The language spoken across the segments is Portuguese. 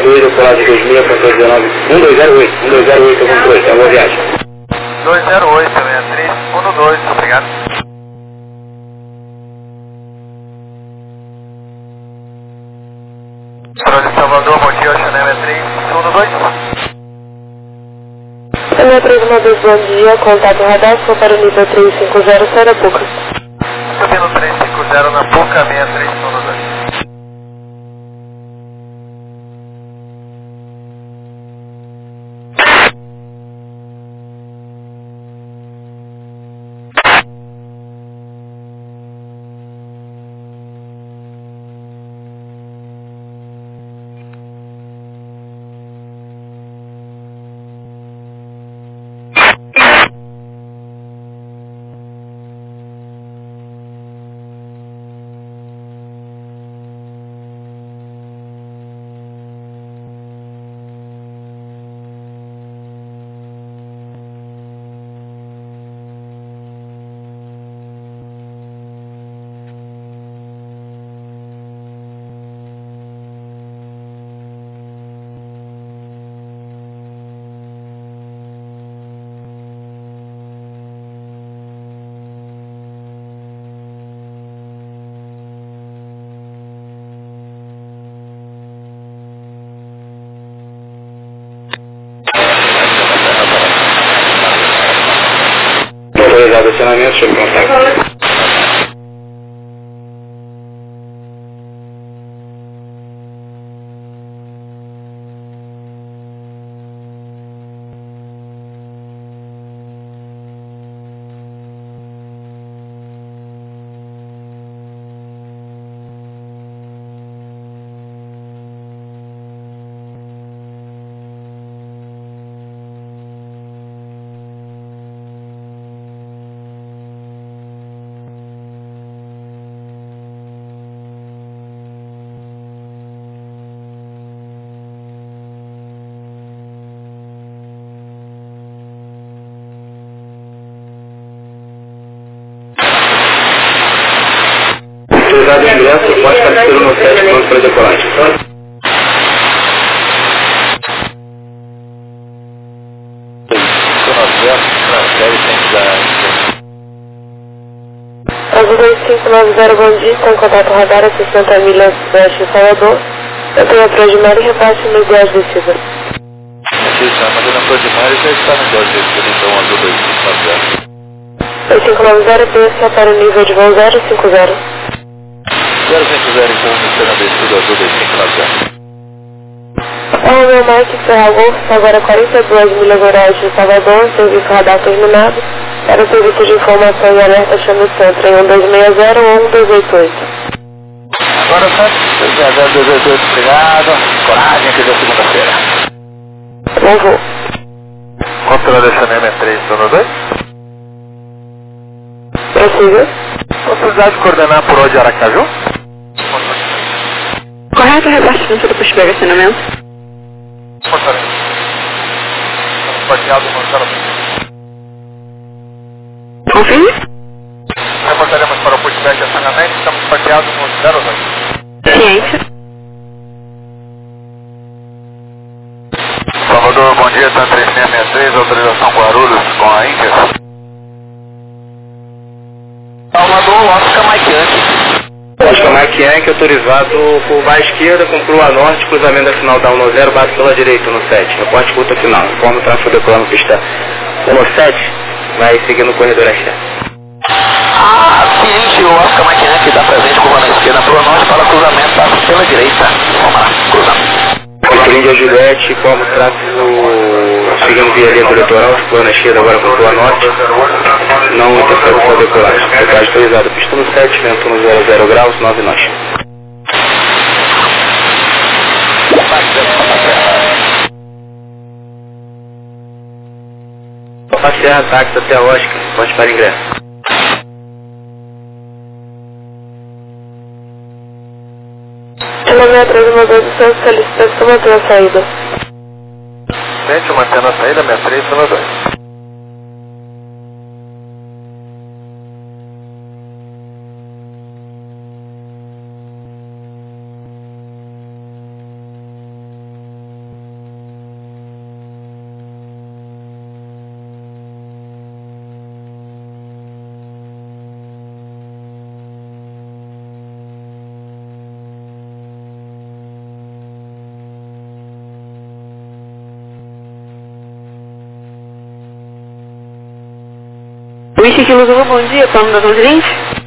2, decolagem 2000.19, 1208, 1208, algum coisa, é boa viagem. 208, 6312, obrigado. Controle de Salvador, bom dia, Ocean 6312. Também 312, bom dia, contato radar, sou para o nível 350, Sarapuca. Subindo 350 na Puca, 6312. Autorizado acionamento, sob contato. Autorizado o ingresso, pode partir no 7, pronto para decolagem. Azul 2590, bom dia, está em contato radar a 60 milhas oeste de Salvador. Eu tenho a Progemar e repasse no ideais descida. Isso, mas eu não estou de mais, já está no ideais descida, então Azul 2590. 2590, pensa para o nível de voo 050. 050, então, você na descida Azul 2590. É o meu Mike Ferral Golf, agora 42 milhas horários de Salvador, serviço radar terminado. Para o serviço de informação e alerta, chame o centro em 1260 ou 1288. Agora certo, 1288, obrigado. Coragem, que deu segunda-feira. Bom voo. Controle de cinema 312. Prossiga. Possibilidade de coordenar por onde Aracaju? Correto, repartimento do posto de estacionamento. Portaria. Estamos parqueados no 0. Confirme. Reportaremos para o posto de estacionamento, estamos parqueados no 02. Ciência. Salvador, bom dia, tá 3663, autorização Guarulhos com a Índia. Salvador, Oscar Mike Yankee. Oscar Mike Yankee, autorizado por à esquerda, conclua a norte, cruzamento da final da 10, bate pela direita no 7. Reporte curta final. Informa o tráfego decolando pista 17, vai seguir no corredor externo. Seguinte, o Oscar Mike Yankee dá presente curva na esquerda para o norte para cruzamento, passa pela direita. Vamos lá, cruzamento. Índia Juliette, como tráfego seguindo via linha do litoral, ficou na esquerda agora conclua a norte. Não interfere com a decolagem. Decolagem autorizada, pista no 7, vento no 00 graus, 9 nós. Serra, táxi até a Oscar, pode para ingresso. Quilometro de mobilização solicitação manter a saída. Gente, mantendo a saída, 6392. Whisky Kilo Zulu, bom dia, plano das 11h20.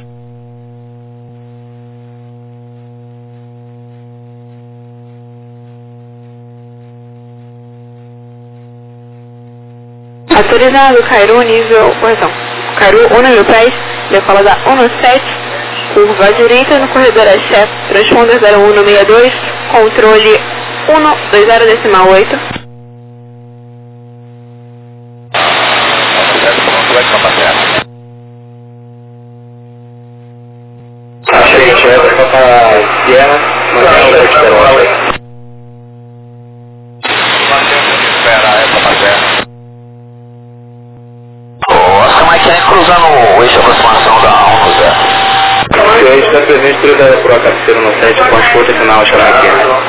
Autorizado, Cairu, Cairu 1 decola da 17, curva à direita no corredor AXE, transponder 0162, controle 120,8. Achei que tinha só para Sierra, mas não vai esperar. Cruzando o eixo de aproximação da 110. O eixo está presente autorizado por cabeceira no 7, com a escuta final, acho que aqui.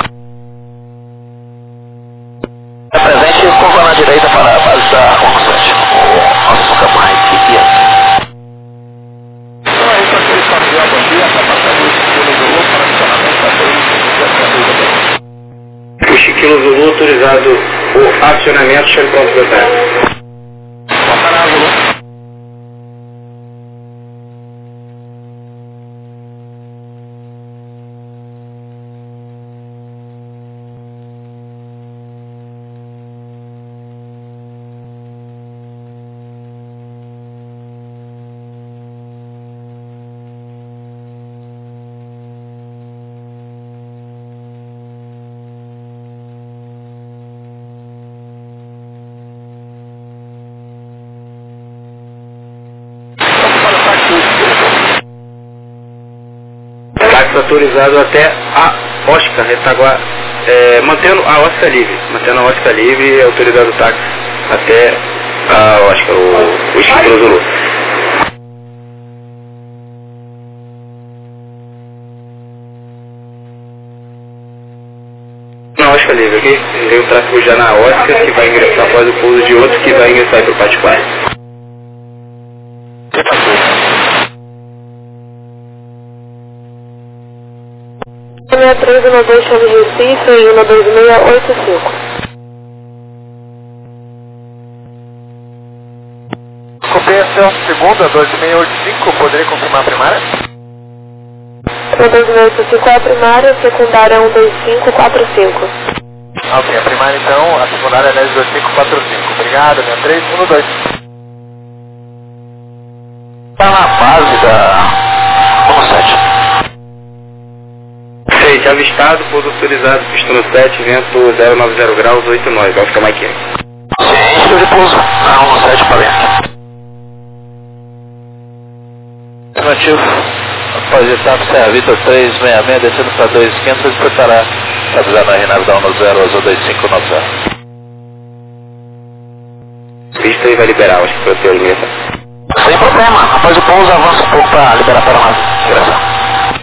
É presente e curva na direita para a base da 107. O nosso campo mais aqui. Então é isso aqui, está aqui, bom dia, está passando o Chiquilo Zulu para acionamento da 3. O Chiquilo Zulu autorizado o acionamento, chega pronto para o tempo. Autorizado até a Oscar, retaguarda, mantendo a Oscar livre, autorizado o táxi até a Oscar, o Chiquilo Zulu. Na Oscar livre, aqui, tem o tráfego já na Oscar, que vai ingressar após o pouso de outro, que vai ingressar para o Pátio 4. 6312 chama de Recife e 12685. Compensação segunda, 2685, poderia confirmar a primária? 12685 é a primária, secundária 12545. Ok, a primária então, a secundária é 102545. Obrigado, 6312. Está na base da 17. Avistado, pouso autorizado, pista no 7, vento 090 graus, 89, vai ficar mais quente. Sim, estou de pouso, na 17 para dentro. Afirmativo, após etapa Serra Vitor 366, descendo para 2500, se preparar para avisar na Renata da 10, azul 2590. Pista e vai liberar, acho que foi o teu limite. Sem problema, após o pouso avança um pouco para liberar para nós. Ingressão.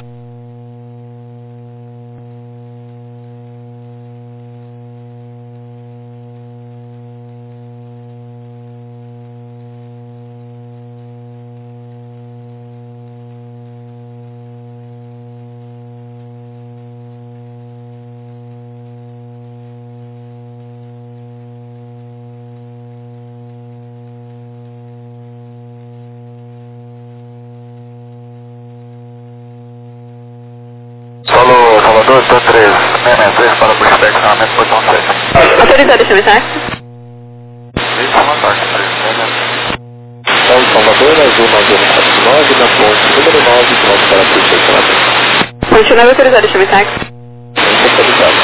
Salvador, 363 para o Bushback, acionamento portão 7. Autorizado esse mensaje? Isso, uma parte, 363. Salvador, azul 9149, na ponte número 9, pronto para a pista. Continua autorizado esse mensaje? Autorizado,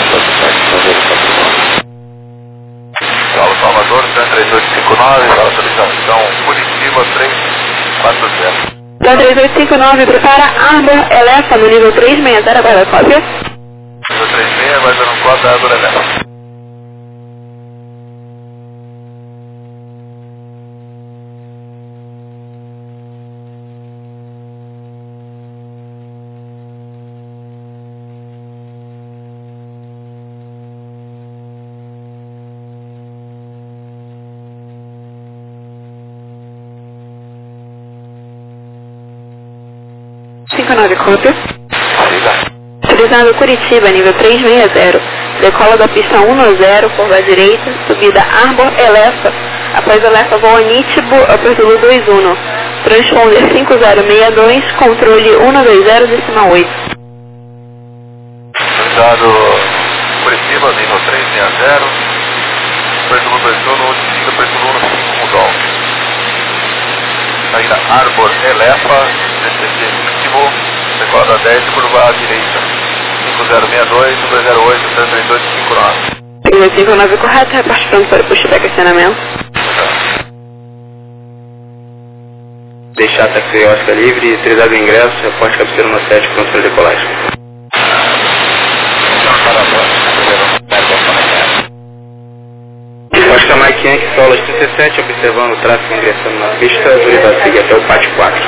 Salvador, 3859, autorização Curitiba 340. 3859, prepara Arbor Elefa no nível 360, aguarda a cópia. Nível 36, aguardando cópia, Arbor Elefa. Cópia. Autorizado Curitiba, nível 360. Decola da pista 190, curva à direita, subida Arbor Elefa. Após Elefa, voa Nítibo, Aperto 21. transponder 5062, controle 120,8. Cuidado, Curitiba, nível 360, preço no Bertuno, 85, preço no 5 Mudol. Saída Arbor Elefa, DCC íntimo, recorda 10, curva à direita, 5062, 208, 332, 59. 359 correto, reporte pronto para pushback acionamento. Deixar taxi Oscar livre, 3 do ingresso, reporte cabeceira no 7, pronto para decolagem. Oscar Mike Yankee, solas 37, observando o tráfego ingressando na pista, autoridade seguir até o pátio 4.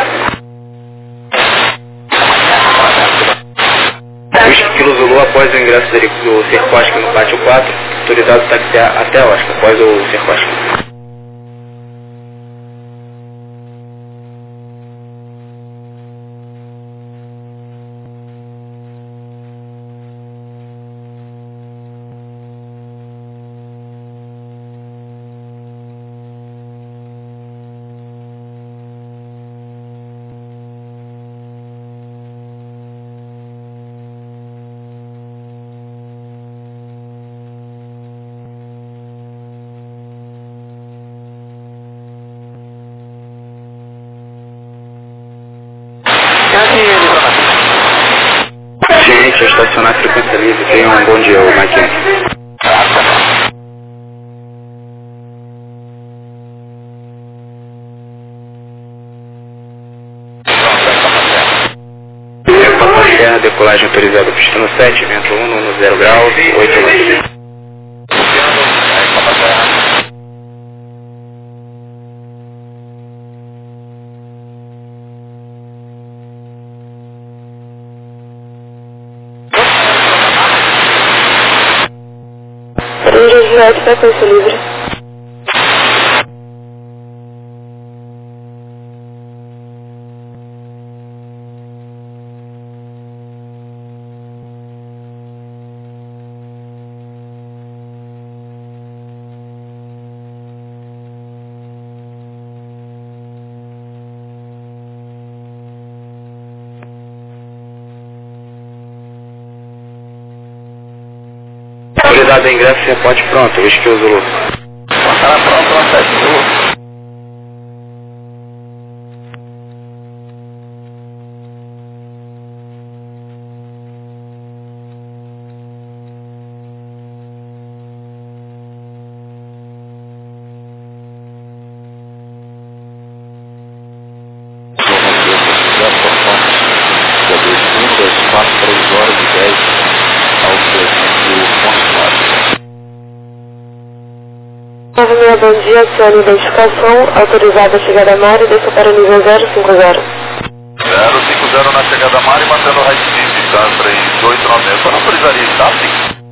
Kilo Zulu, após o ingresso do Circosca no pátio 4, autorizado taxiar até Oscar, após o Circosca. Gente, estacionar frequência livre, tenha um bom dia, o Mike Yankee. Passar Serra, decolagem autorizada, pista no 7, vento 1, no 0 graus, 8 luz. Frequência livre. Autoridade de ingresso, reporte pronto, Whisky Zulu. Passará pronto, na 7 Zulu. Bom dia, acione identificação, autorizada a chegada a mar e desça para o nível 050. 050 na chegada a mar e mantendo o high speed, tá? 3896, só não autorizaria staff?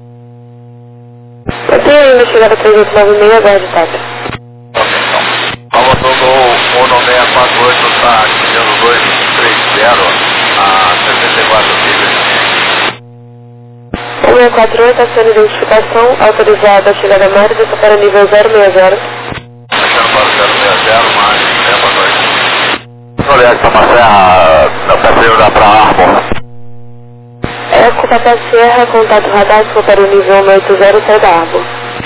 Mantém ainda a chegada 3896, aguarde TAP. Ok, então. Alô, Togo 1648, tá? Criando 230 a 64 milhas. 1648, acione identificação, autorizada a chegada a mar e desça para o nível 060. Deixando para o 060, mais tempo à noite. Olha, essa uma serra da passeio da pra Arbor. Eco Tata Serra, contato radar, para o nível 180, sai da Arbor.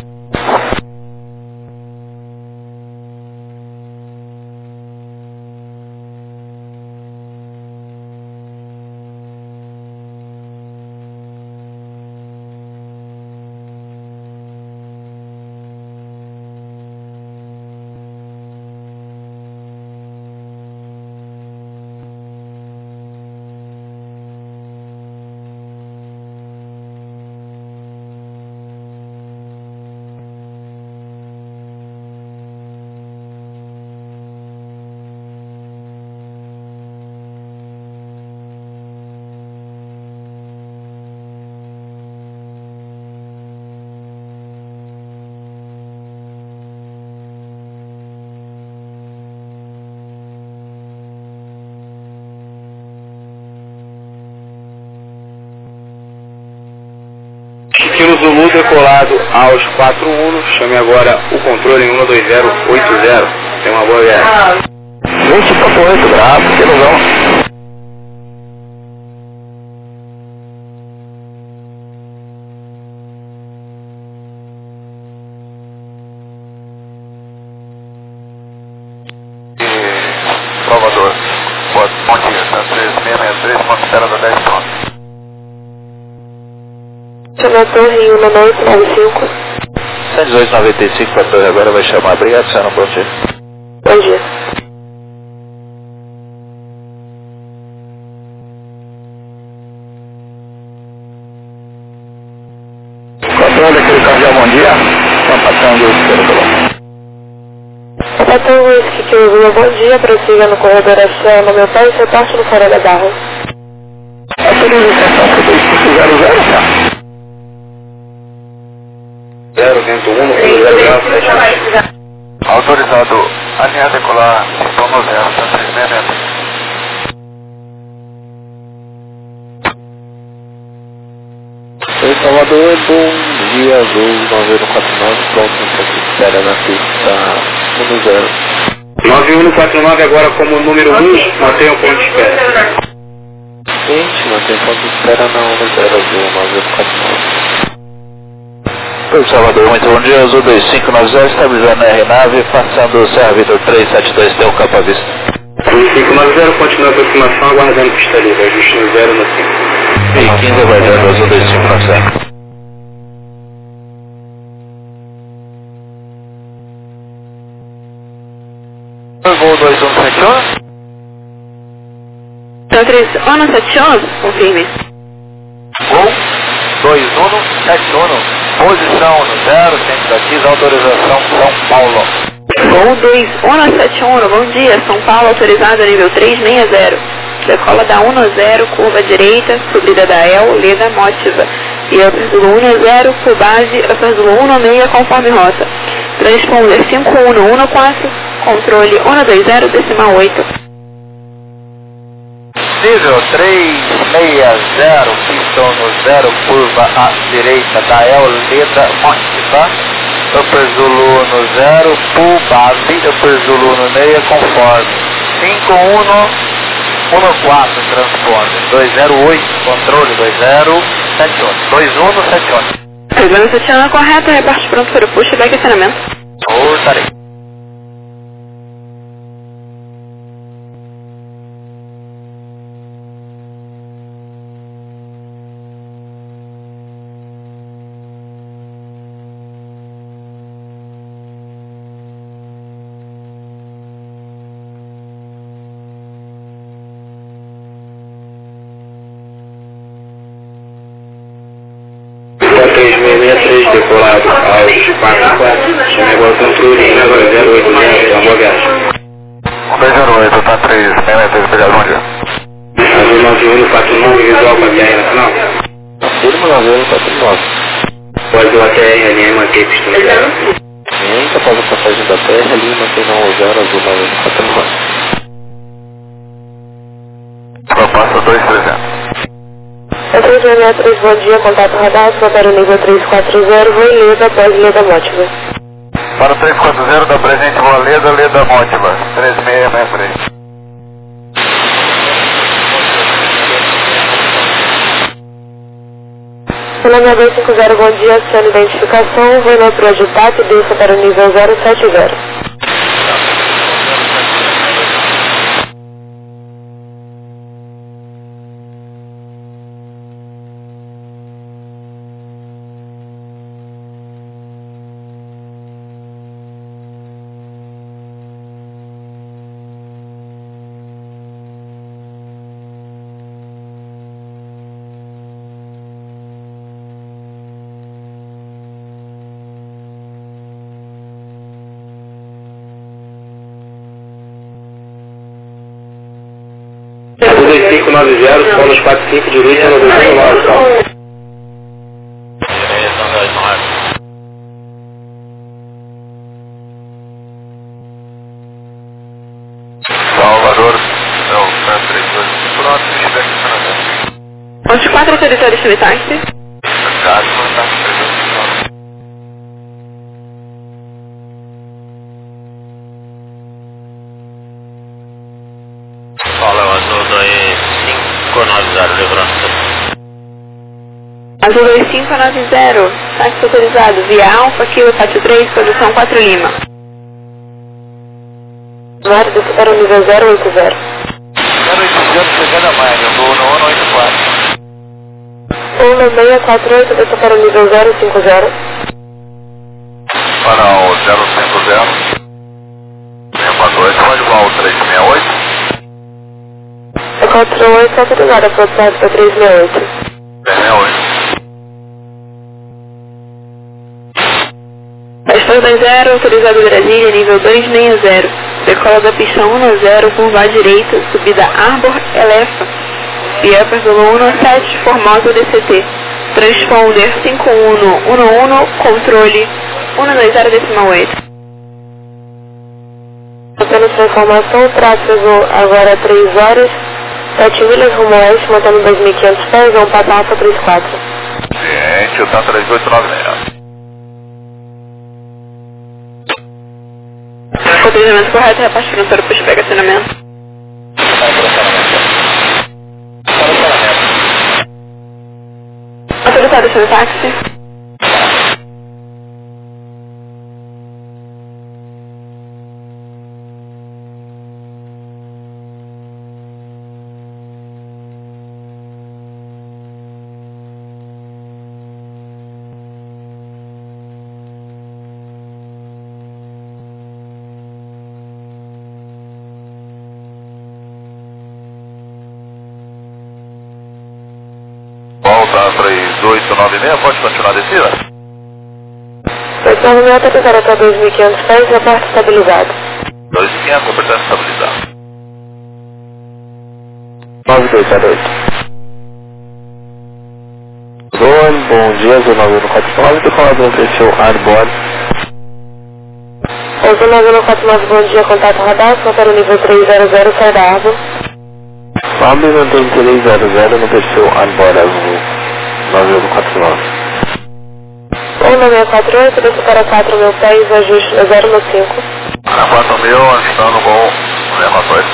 Kilo Zulu decolado aos 4 Uno, chame agora o controle em 12080. Tem uma boa viagem. 20.8 graus, que ilusão. Salvador, bom dia, tá 3663, uma espera da 10 km. Chama a torre em 1895. 11895 para a torre agora vai chamar. Obrigado, senhora. Bom dia. Bom dia. Controle aquele cardeal, bom dia. Patrão do esquerdo. Patrão Whisky que usa, bom dia. Prossiga no corredor Axel no meu pai e reporte no Fora da Barra. Autorização para 2500, tá? 021, 0 Autorizado a linha decolar, então no 0, tá 3660. Oi, Salvador, bom dia, Azul 9049, pronto, então espera na pista no 0. 9149 agora como número 1, mantém o ponto de espera. Gente, mantém ponto de espera na 10 Azul 9049. Oi, Salvador, muito bom dia, Azul 2590, estabilizando a R-Nave, passando o Serra Vitor 372, tem o campo à vista. 2590, continua a aproximação, aguardando pista livre, ajuste no 0 no 5. E 15 aguardando, Azul 2590. Voo 2171? Então, 3171, confirme. Voo 2171. Posição no 0, tentativa, autorização São Paulo. Voo 2171, bom dia. São Paulo autorizado nível 360. Decola da 10, curva direita, subida da El, Leda Mótiva. E Upper 10, por base, Upper 16, conforme rota. Transponder 5114, controle 120, decimal 8. Nível 360, pistão no 0, curva à direita da El, Leda Mótiva. Upper Zulu no 0, full base, Upper Zulu no meia, conforme 5114, transponder 208, controle 2078, 2178. Programa 71 correto, reparte pronto para o push e back acionamento. Voltarei. Rua 3663, decolado aos 44, chama agora o controle, agora 089, então boa viagem. 208, tá 363, obrigado, bom dia. Azul 9149, visual com a TR nacional. Firma 9049. Pode o ATR, alinha, mantém pista no 0. Entra após a passagem da terra, ali mantém na 0, Azul 9049. Proposta 2300. 363, bom dia, contato radar, para o nível 340, voo em Leda, após Leda Mótiva. Para 340 da presente Boa Leda, Leda Mótiva, 3663. Colônia 250, bom dia, acione identificação, voo neutro agitado e desça para o nível 070. Azul 2590, Sonos 45, dirige no 209, calma. Salvador, não, 332, pronto, feedback para Ponte 4, autorizado de táxi. Obrigado, tá 329. Azul 2590, táxi autorizado, via Alfa, Kilo 43, posição 4 Lima. Mário, desce para o nível 080. 080, chegando a mais, eu vou no 184. 1648, desce para o nível 050. Para o 050. 648, pode voar o 368. É 48, autorizado, aproximado para 368. 368. Pastor 20, autorizado Brasília, nível 260. Decola da pista 10, curva à direita, subida Arbor Elefa. Via pelo 17, Formosa DCT. Transponder 5111, controle 120,8. Apenas para informação, o tráfego agora 3 horas, 7 milhas rumo oeste, montando 2.500 pés, um Papa Alfa 34. Ciente, o TAM 3896. Autorizamento correto, repartindo para o posto de estacionamento. Autorizado seu táxi. Volta 3896, pode continuar a descida? 3896 autorizado até 2.500 pés, reporte estabilizado. 2500, reportando estabilizado. 9208. Zone, bom dia, Zona 149, estou falando do perfil Arbor. Zona 149, bom dia, contato radar, para o nível 300, sai da Arbor. Sobe no 300 no perfil Arbor Azul 9149. 1648, desce para 4.000 pés, ajuste no 015. Na 4000, ajustando com 018.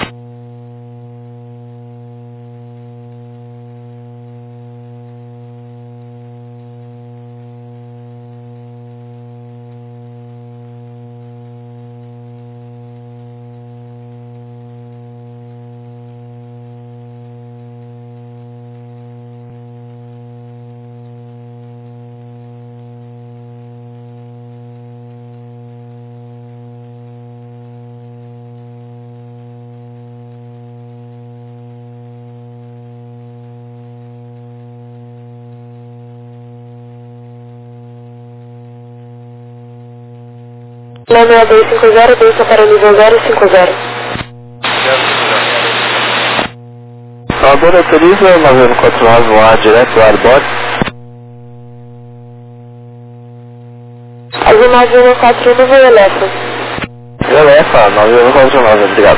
Lema 6250, desça para o nível 050. Arbor autoriza 9149 voar direto ao Arbor. Azul 9141, voo Elefa. Elefa 9149, obrigado.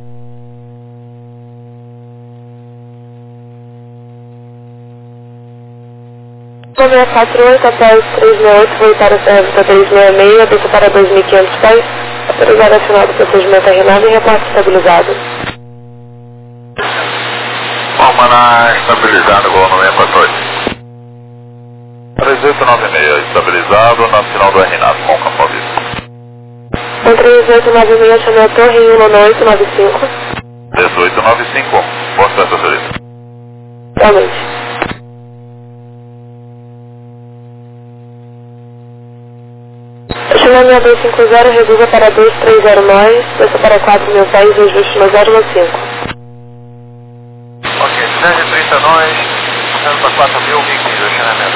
Lema 648, até os 368, voo para o serviço 366, desça para 2.500 pés, autorizado a final do procedimento RNAV e reporte estabilizado. Almanar estabilizado, gol 914. 3896, estabilizado, na final do RNAV, com Campo Vista. 3896, chamei a torre em 19895. 1895, ponto certo, autoriza. Realmente. Chama 6250, reduza para 230 desça para 4.000 pés, ajuste no 015. Ok, 230 nós, passando para 4000, 15, acionamento,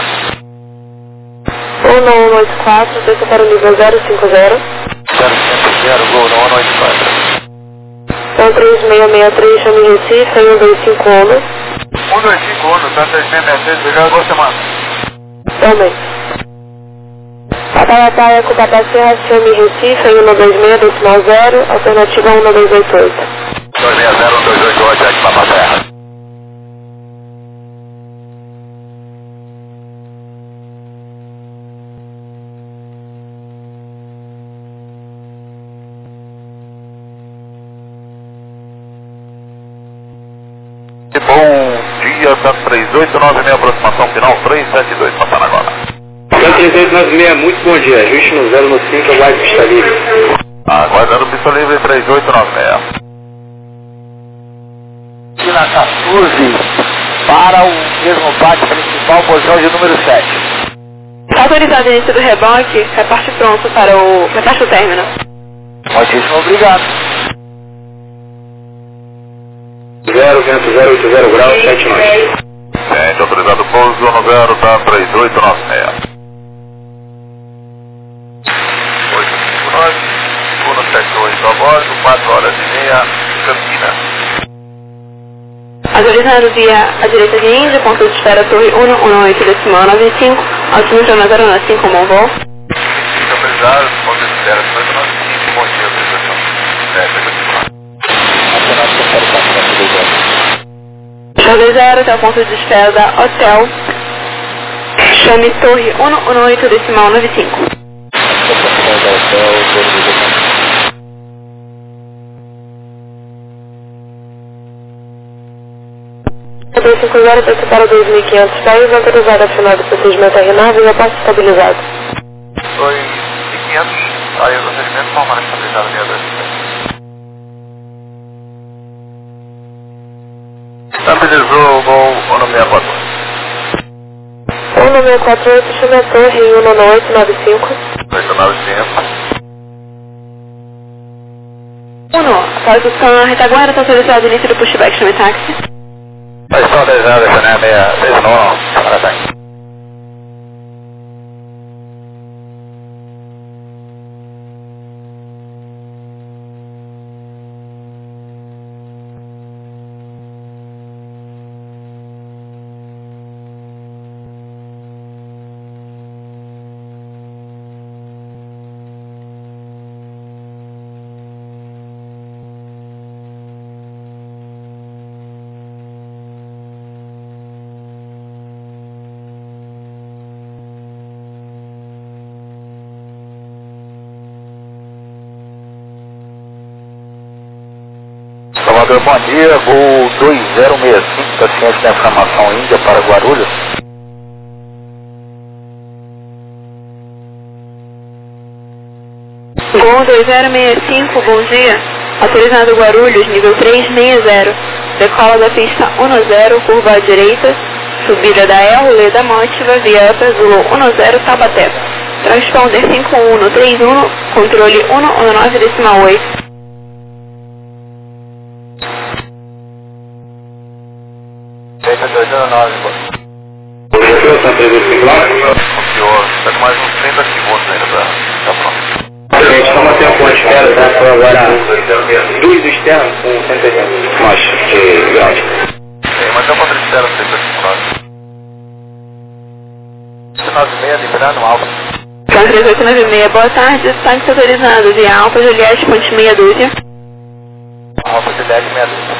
18184, desça para o nível 050. 050, gol 184. Então 3663, chame Recife, 1251. 1251, tá 3663, obrigado, boa semana. Realmente. Papaiapaia com Papacera, chame Recife, 126, decimal 0, alternativa 1288. 260, 1288, aqui para a Terra. Bom dia, contato 3896, aproximação final 372, passando agora. Então 3896, muito bom dia, ajuste no 0 no 5, aguarde pista livre. Aguardando pista livre 3896. Na 14, para o mesmo bate principal, posição de número 7. Autorizado início do reboque, reparte pronto para o término. Muitíssimo obrigado. 0, vento 080 graus, 7 nós. Gente, autorizado pouso, zona 0, tá 3896. 859, 178 a bordo, 4 horas e meia, Campinas. Autorizado via a direita de Índia, ponto de espera Torre 118.95, altimetro na 095 como voo. Autorizado, ponto de espera, 895, bom dia, autorização. Chave 0 até o ponto de espera da Hotel, chame Torre 118.95. A 250 desce para 2.500 pés, autorizado a final do procedimento RNAV e a passo estabilizado. 2.500, aí o procedimento normal estabilizado via 2.500. Estabilizou o voo 1648. 1648, chame a Torre 11895. 895. 1, após o scan, a retaguarda está autorizado o início do pushback, chame táxi. Mas só 10 horas, né? 6 não, parabéns. 'Salvador, bom dia, voo 2065, da ciência da informação Índia para Guarulhos. Voo 2065, bom dia. Autorizado Guarulhos, nível 360. Decola da pista 10, curva à direita. Subida da El, da Mótiva, via Upper Zulu 10, Tabaté. Transponder 5131, controle 119.8. Feita 209, pô. Senhor, está previsto em claro? Senhor, está com mais uns 30 segundos ainda para ficar pronto. Gente, vamos ter um ponto de espera, tá? Foi agora luz do externo com 180 nós de ground. Sim, mas é uma ponto de espera 30 segundos. 9,6, liberando alfa. São 3896, boa tarde. Táxi autorizado via Alfa Juliette, ponte meia dúzia. Alfa Juliette, meia dúzia.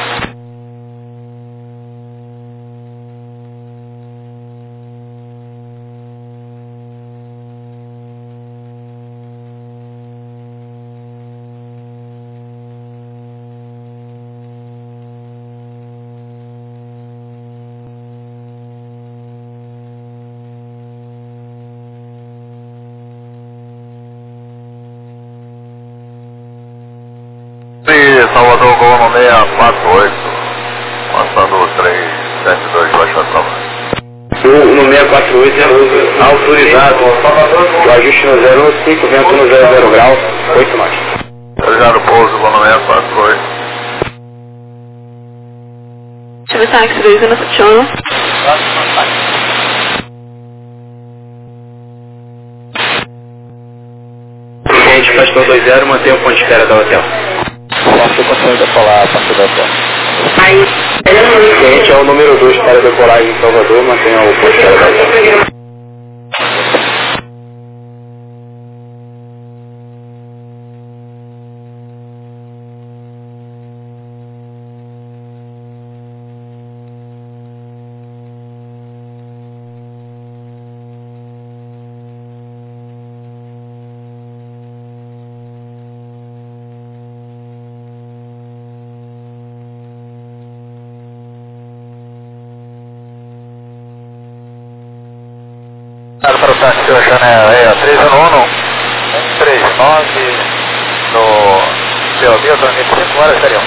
Salvador, voo no 648, passando 372, baixo astral. No 648 é autorizado o ajuste no 015, vento no 00 graus, 8 nós. Obrigado, pouso, voo no 648. Chame táxi 2171. Gente, Pastor 20, mantém o ponto de espera da hotel. Posso conseguir decolar a partir da hotel. Gente, é o número 2 para decolagem em Salvador, mantenha o ponto de espera da hotel. para o táxi Oceaneia 311, 139 no seu Milton, 25 horas, seriam.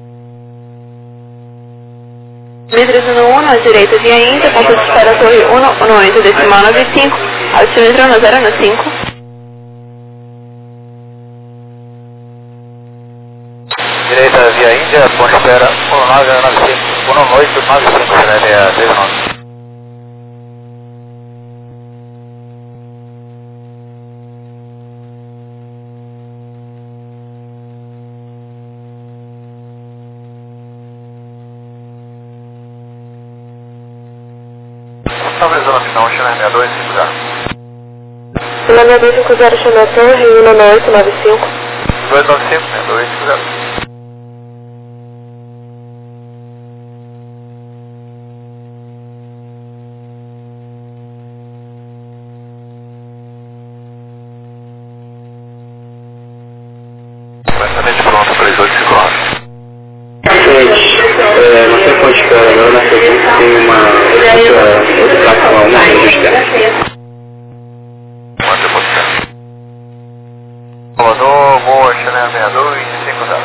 311, à direita via Índia, ponto de espera Torre 118, decimal 95, altímetro 1095. Direita via Índia, ponto de espera 1895, Oceaneia 311. Não, Oceaneia 6250. Oceaneia 250, chama Torre 11895. 295, 6250. Completamente pronto para as 8h59. Não sei quanto espera, agora na sequência tem uma outra placa lá, uma resistência. Quanto é você? Salvador, Boa, Oceaneia 6250.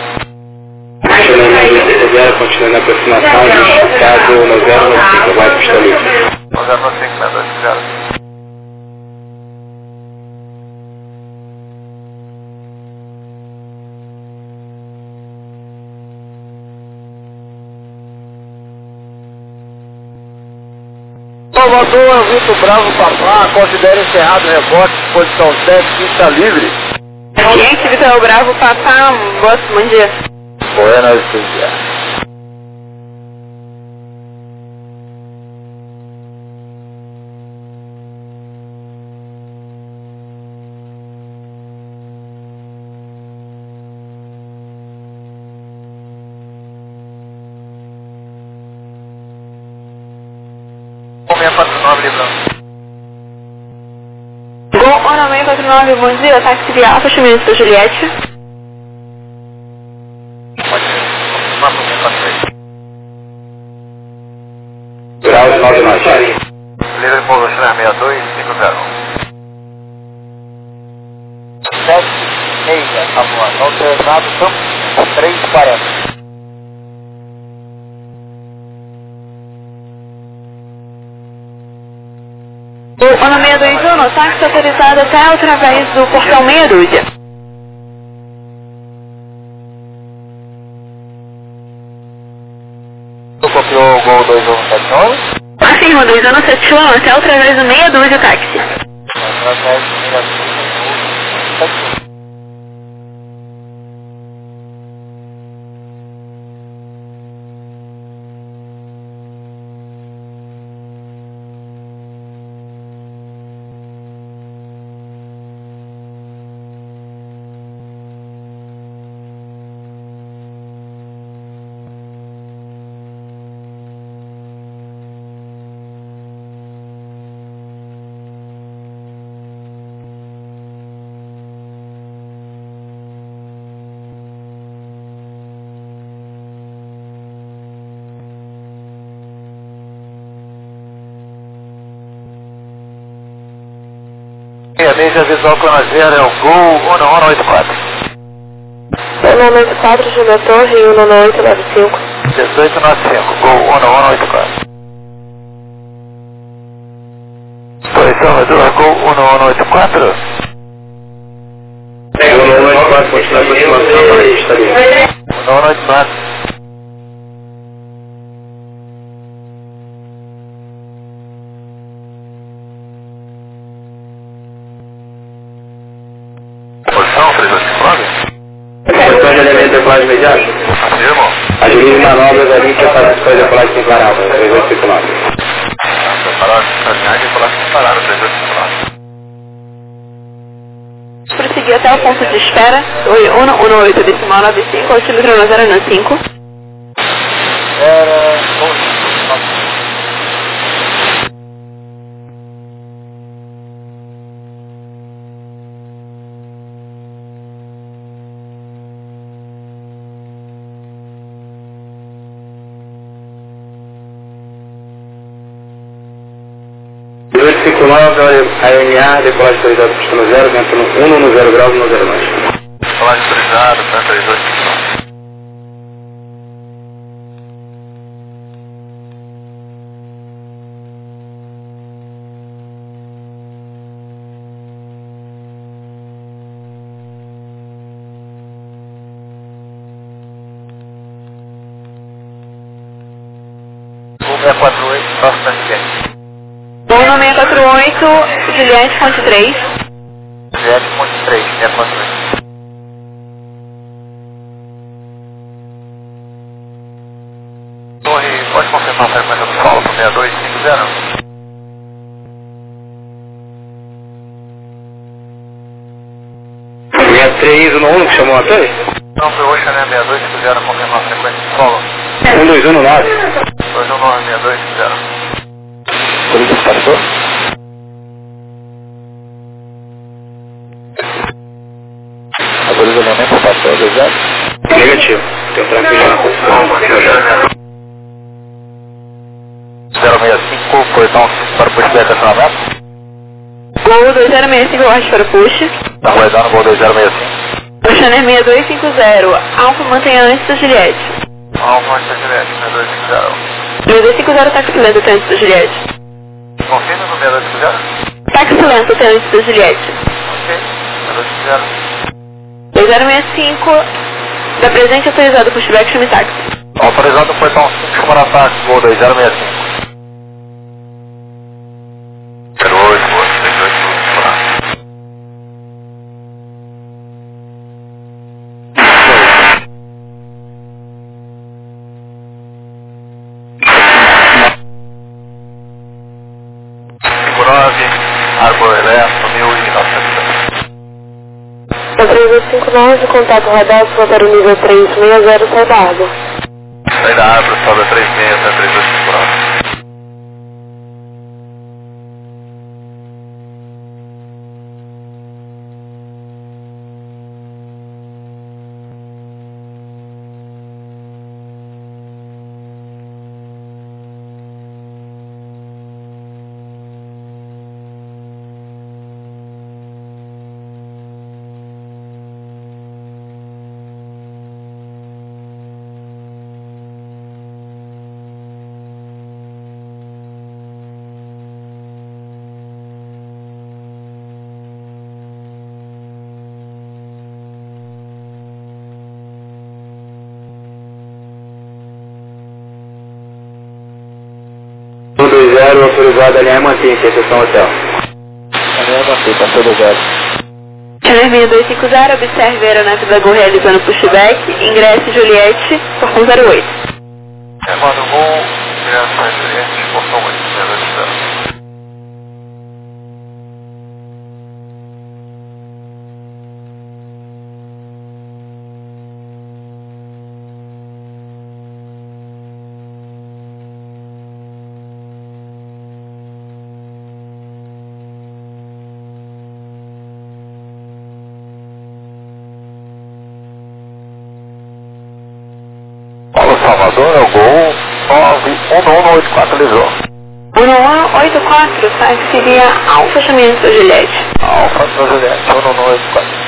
Oceaneia continua na aproximação, justificado no 095, vai pista livre. 095, 6250. Salvador, Vitor Bravo, Papá, considera encerrado o reporte, posição 7, pista livre. Gente, Vitor Bravo, Papá, bom dia. Buenas dias. Gol 649, Librando. Gol 649, bom dia, táxi via Alfa, Ministro Juliette. Pode ser. Uma por 643. Grau 99. Livre por Oceaneia 6250. 7, meia, Samuel, alternado, campo 340. O 621, táxi autorizado até através do portão meia dúzia. Tu copiou o Gol 2179? Afirma, 217 até através do meia dúzia táxi. Através do meia dúzia. A mídia visual cronagera é o Gol 1184. 194, Júnior Torre, 19895. 1895, Gol 1184. Foi Salvador, Gol 1184. Tem o 194, continua a aproximação para pista livre. 1184. Posição 389. Posição de elemento de decolagem imediato. Afirmo. Agilize manobras ali que faz as coisas de decolagem separada, 3859. Preparado, caminhar e decolar separado, 389. Prosseguir até o ponto de espera, Torre 118, decimal 95, altímetro 1095. Era... 159, AMA, decolagem autorizada pista no 0, vento no 1 no 0 graus no 0 norte. Decolagem autorizada, 32. Próximo SQS. Bom no 648, Juliette, ponte 3. Juliette, ponte 3, 648. Torre, pode confirmar a frequência do solo para 6250? 63 no 1 que chamou a torre? Não, foi hoje, né? 6250, confirmar a frequência do solo. 1219. 2196250. Polícia passou? A polícia não nem passou, exato? Negativo. Tem um tráfego já na posição. 065, portão para o pushback acionamento. Gol 2065, acho para o push. Tá rodando Gol 2065. Oceaner 6250, Alfa mantenha antes da Juliette. Alfa antes da Juliette, 6250. 6250, táxi lento até antes da Juliette. Confirma no 6250? Táxi lento até antes da Juliette. Ok, 6250. 2065, da presente autorizado pushback, chame táxi. Autorizado portão 5 para ataque, Gol 2065. 08, 38, para. Arbor Elétrico, 1900. 3259, contato radar, fronteira nível 360, sai da água. Sai da Arbor, sobe a 36, 3259. Autorizado, a linha mantém, recepção hotel. A linha mantém, passou do 0. Channel 6250, observe a aeronave da Gol realizando pushback, ingresse Juliette, portão 08. Manda o Gol, ingresso Juliette, portão 8, 080. Salvador é o Gol 91184 Lisboa. 1184, tá? Que seria Alfa, chamamento da Juliette. Alfa da Juliette, 1184.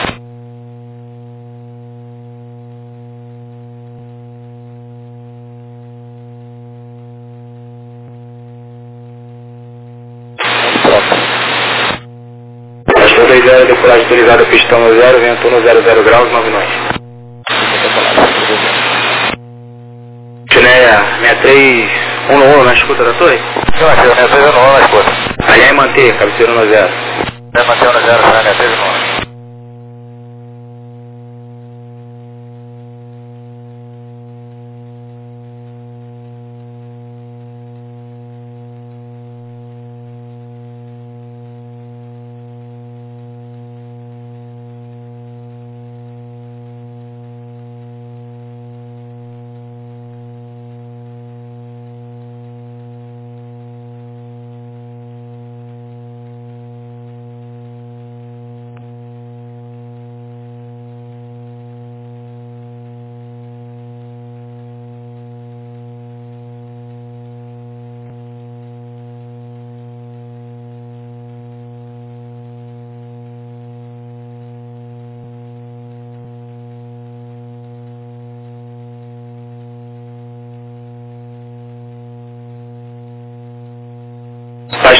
Pastor 20, decolagem autorizada, pistão no 0, vento no 00 graus, 9 norte. Chineia 6311 na escuta da torre? Não, 6311 na escuta. Aliás, é manter, cabeceira no 0. É manter no 0, 6311.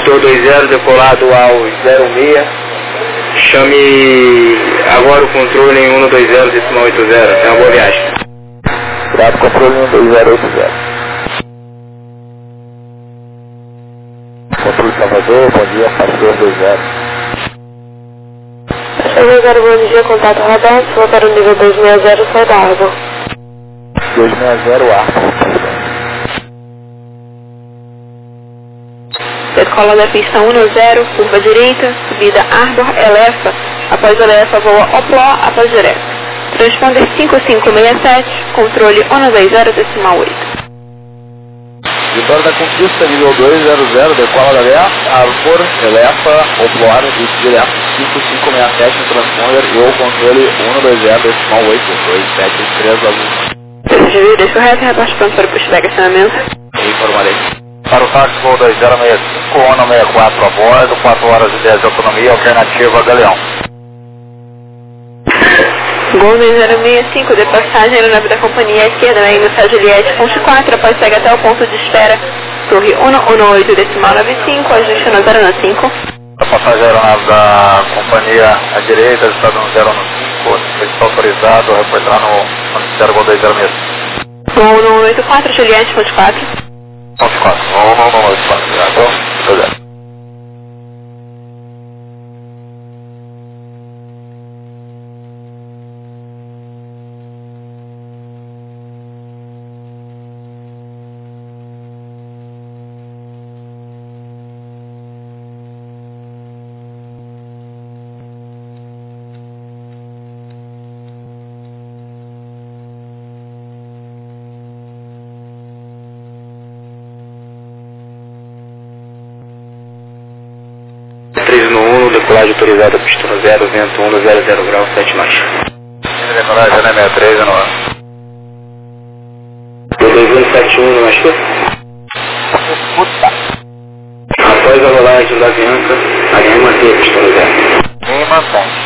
Pastor 20 decolado ao 06. Chame agora o controle em 120,80. Tenha uma boa viagem. Cuidado, controle em 12080. Controle Salvador, bom dia, Pastor 20. Pastor 20, bom dia, contato radar, se for para o nível 260, sai da água. 260 Arbor. Decola da pista 10, curva direita, subida Arbor, Elefa, após Elefa voa Opló, após direto. Transponder 5567, controle 120,8. Vitória da Conquista, nível 200, decola da Arbor, Elefa, Opló, direto 5567 no transponder e o controle 120,8, 2730 azul. Deixa o reto, reporte pronto para o pushback acionamento. Informarei. Para o táxi voo 2065, ONU 64 a bordo, 4 horas e 10 de autonomia, alternativa Galeão. Gol 2065, de passagem, aeronave da companhia esquerda, na Inicial Juliette, ponte 4, após segue até o ponto de espera, torre 118,95, ajuste no 095. A passagem aeronave da companhia à direita, estado no 095, está autorizado a reportar no noticiário Gol 2065. Gol 184, Juliette, ponte 4. Ponte 4, 184, já estou. Decolagem autorizada, pista 0, vento 1, 00 grau, 7 nós. Decolagem na 63, não é? 2171, não achou? Após a rolagem da Bianca, a linha mantém a pista 0. Quem mantém?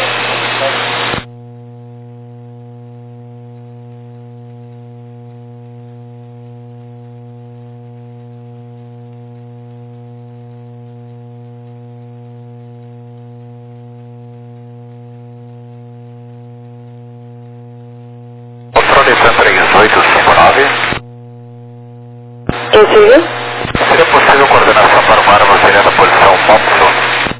Seria possível coordenação para uma arma seria na posição Thompson?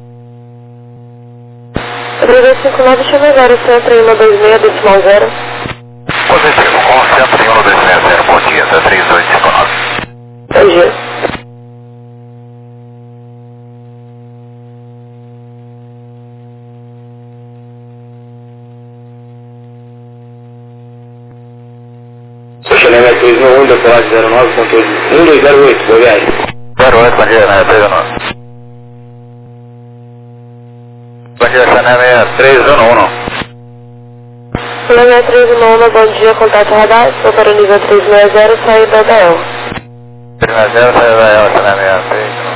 359, chama 0, centro em 126,0. Positivo, concentra em 1260, bom dia, da 3859. Bom dia. Chanel 391, decolagem 09, controle 1208, boa viagem. 08, bom dia, Chanel 391. Bom dia, Chanel 311. Chanel 311, bom dia, contato radar, se for para o nível 360, saída da EL. 360, saída da EL, Chanel 311.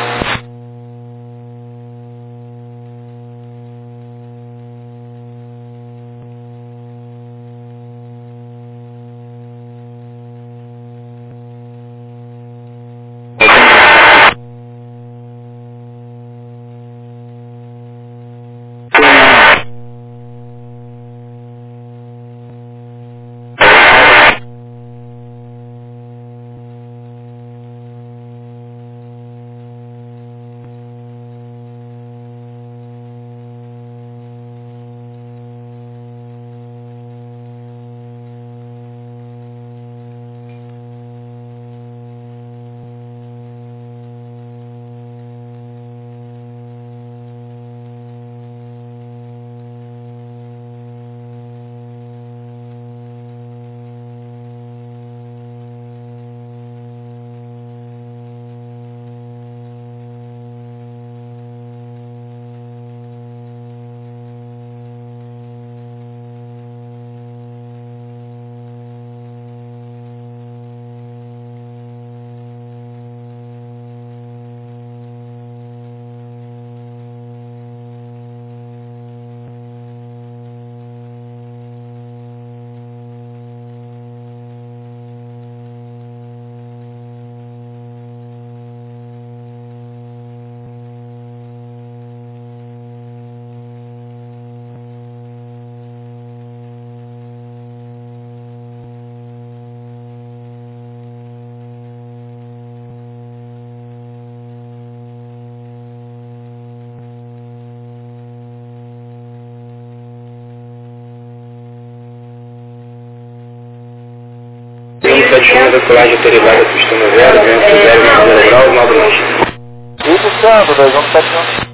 171, decolagem autorizada, pista 0, vento 0,0 graus, 9 norte. Isso, Santo, 2171.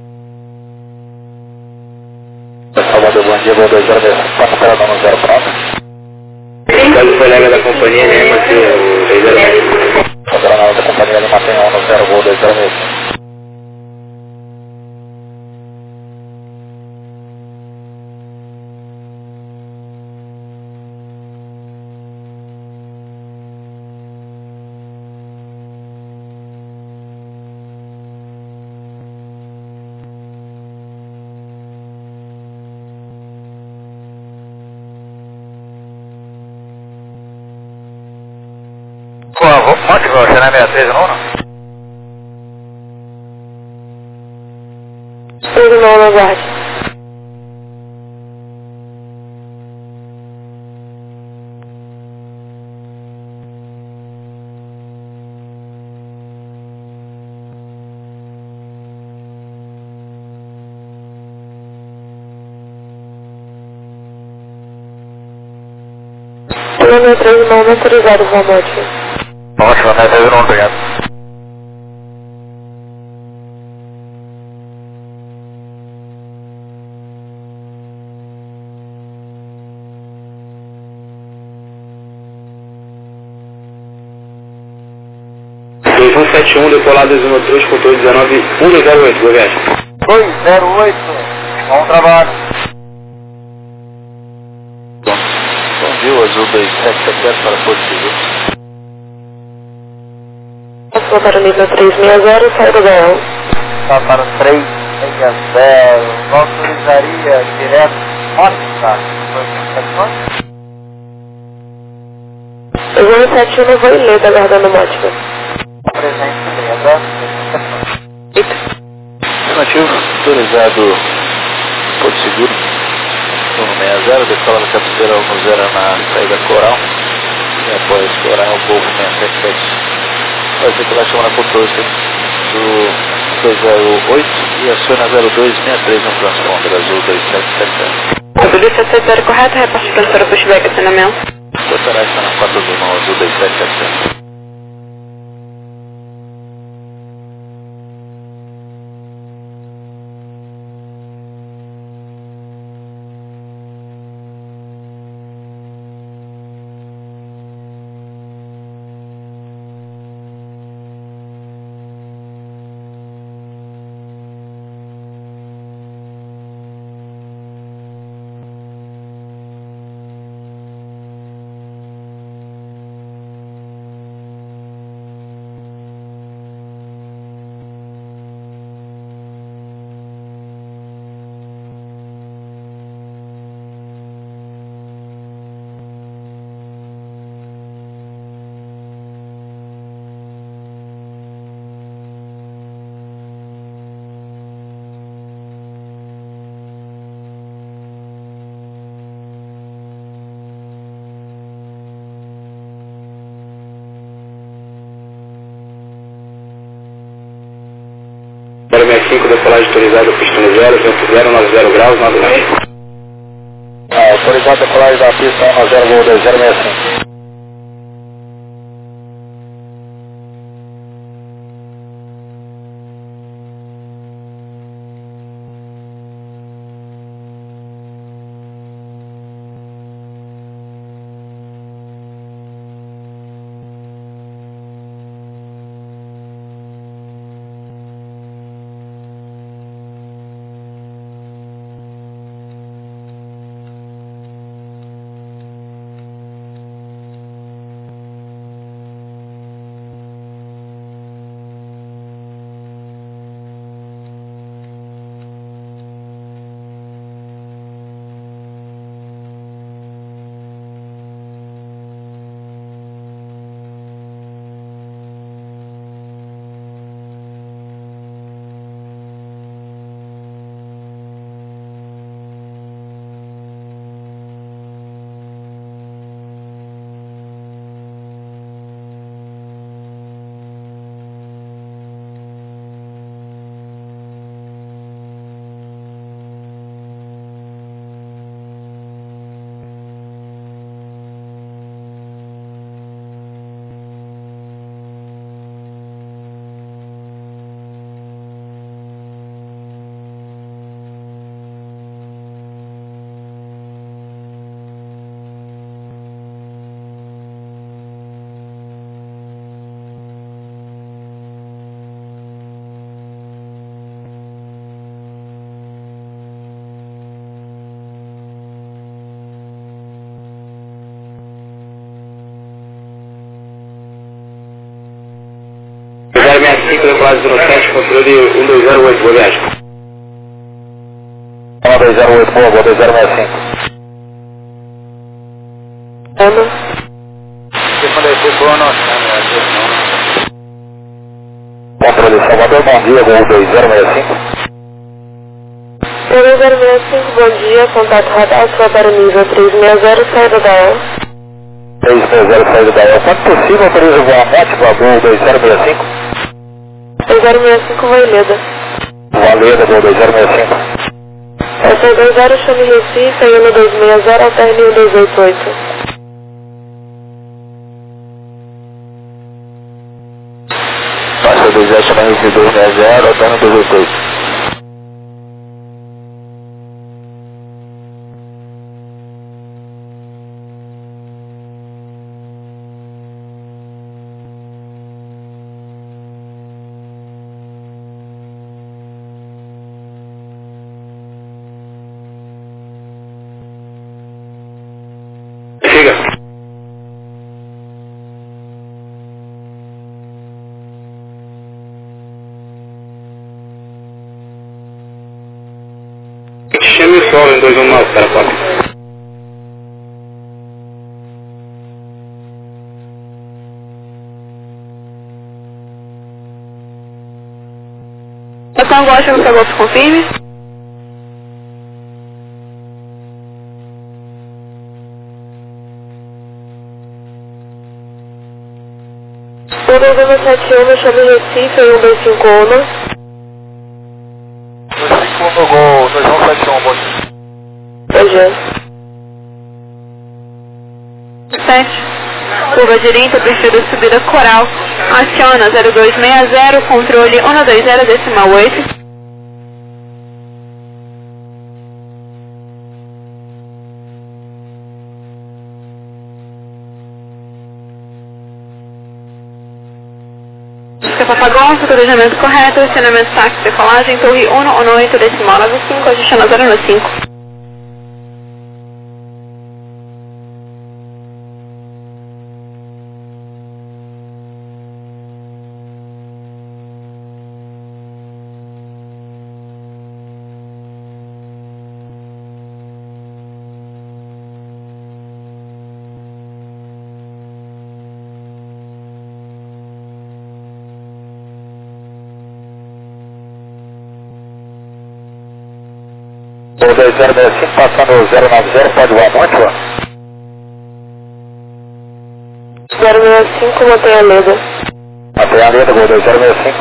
Salvador, bom dia, voo 206, passa para não 0 pronto. Caso colega da companhia, né, Matheus, 206. Padrão da companhia Lima tem 1 0, voo 206. Monte, você não é 63 não? 3 não, na guarda. Plano 3 não autorizado, Valmonte. Ótimo, né? Teve não, obrigado. Dois 171, decolado 213, controle 19, 108, boa viagem. 208, bom trabalho. Bom dia, Azul 2770 para Porto Seguro. Passou para o nível 360, sai do GL. Está para 360, não autorizaria direto Mostar. 271 não vou ler, tá guardando Mótica. Presente, lenda. Afirmativo, autorizado Porto Seguro. 160, decola da cabeceira 10 na saída Coral. E após Coral, Golfo 677. Vai circular chamada 14 do 208 e aciona 0263 no transponder azul 2770. Azul 2770 correto, repasse para o pushback acionamento. Cortará está na 4 do irmão azul 2770. Para 65, decolagem autorizada, pista 0, vento 090 graus, 9 norte. Autorizado decolagem da pista 10, voo 2065. 65, decolagem 07, controle 1208, boa viagem. 1208, boa, 2065. Ana. Controle Salvador, bom dia, Gol 2065. 2065, bom dia, contato radar, sua para nível 360, saída da EL. 360, saída da EL. Quando possível, autoriza voar Mótica, Gol 2065. 2065, Valeda. Valeda, Gol 2065. Essa 20, chame Recife, aí no 260, alterne 1288. Passa 20, chama Recife 260, alterne 1288. Siga. Chame o solo em 219, para fora. Estação Gosta no seu golpe confirme. O 271, chame Recife, aí 1251. 251 no Gol 2171, bom dia. PG. 7. Curva direita, prefiro subida Coral. Aciona 0260, controle 120,8. Papagão, planejamento correto, acionamento táxi, decolagem, torre 118, decimal 95, adiciona 095. Gol 2065, passando 090, pode voar Mótica? 065, mantenha a Leda. Até a Leda, Gol 2065.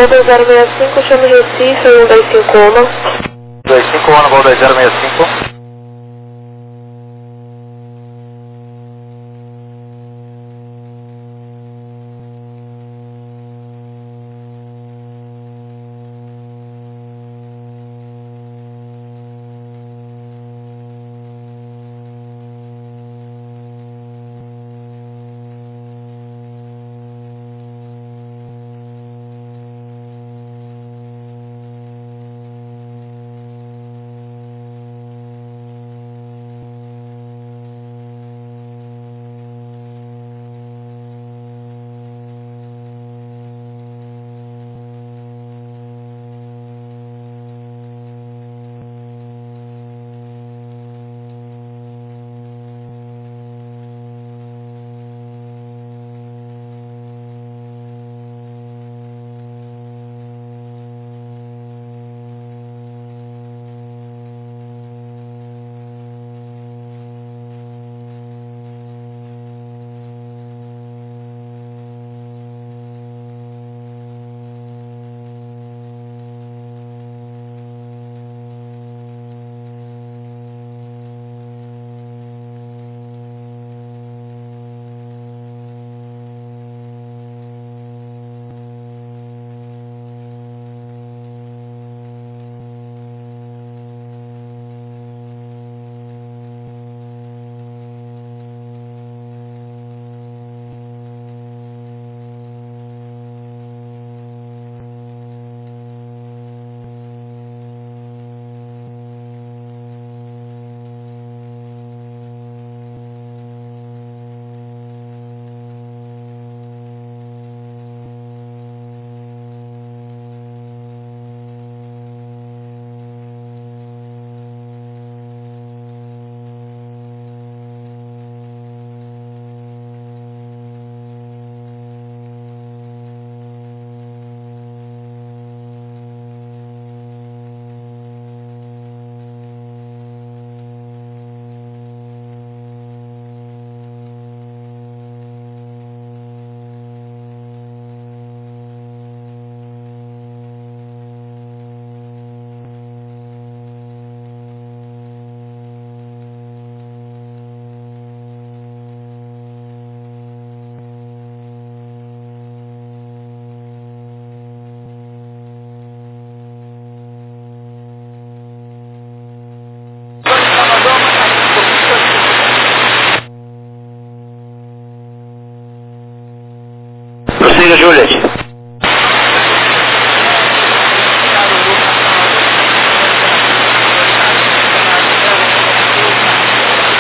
Gol 2065, chame Recife, 1251. 251, Gol 2065.